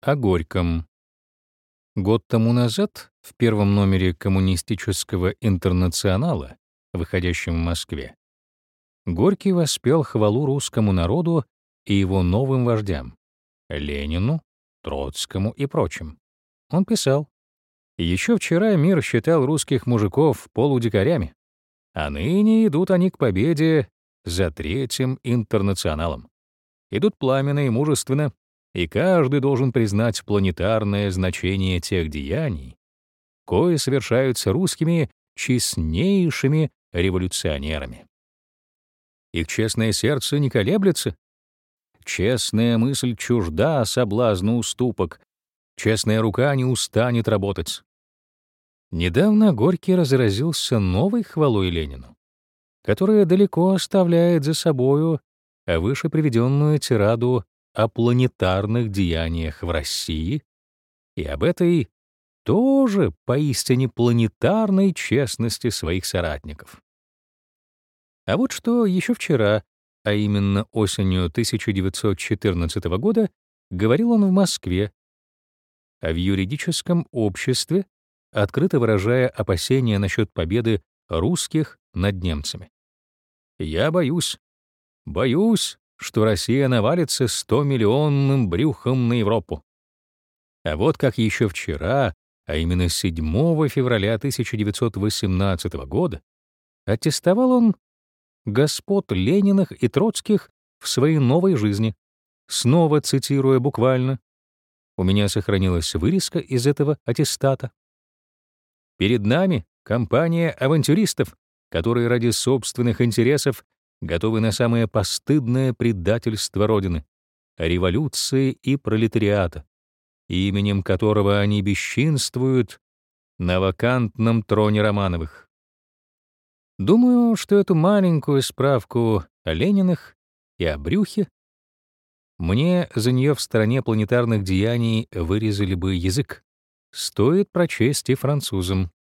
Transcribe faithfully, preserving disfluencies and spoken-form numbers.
О Горьком. Год тому назад в первом номере коммунистического «Интернационала», выходящем в Москве, Горький воспел хвалу русскому народу и его новым вождям — Ленину, Троцкому и прочим. Он писал: «Еще вчера мир считал русских мужиков полудикарями, а ныне идут они к победе за Третьим Интернационалом. Идут пламенно и мужественно, и каждый должен признать планетарное значение тех деяний, кои совершаются русскими честнейшими революционерами. Их честное сердце не колеблется, честная мысль чужда соблазну уступок, честная рука не устанет работать». Недавно Горький разразился новой хвалой Ленину, которая далеко оставляет за собою выше приведенную тираду о планетарных деяниях в России и об этой тоже поистине планетарной честности своих соратников. А вот что еще вчера, а именно осенью тысяча девятьсот четырнадцатого года, говорил он в Москве, а в юридическом обществе, открыто выражая опасения насчет победы русских над немцами. «Я боюсь, боюсь, что Россия навалится стомиллионным брюхом на Европу». А вот как еще вчера, а именно седьмого февраля тысяча девятьсот восемнадцатого года, аттестовал он господ Лениных и Троцких в своей новой жизни, снова цитируя буквально. У меня сохранилась вырезка из этого аттестата. «Перед нами компания авантюристов, которые ради собственных интересов готовы на самое постыдное предательство Родины, революции и пролетариата, именем которого они бесчинствуют на вакантном троне Романовых. Думаю, что эту маленькую справку о Лениных и о брюхе мне за нее в стороне планетарных деяний вырезали бы язык. Стоит прочесть и французам.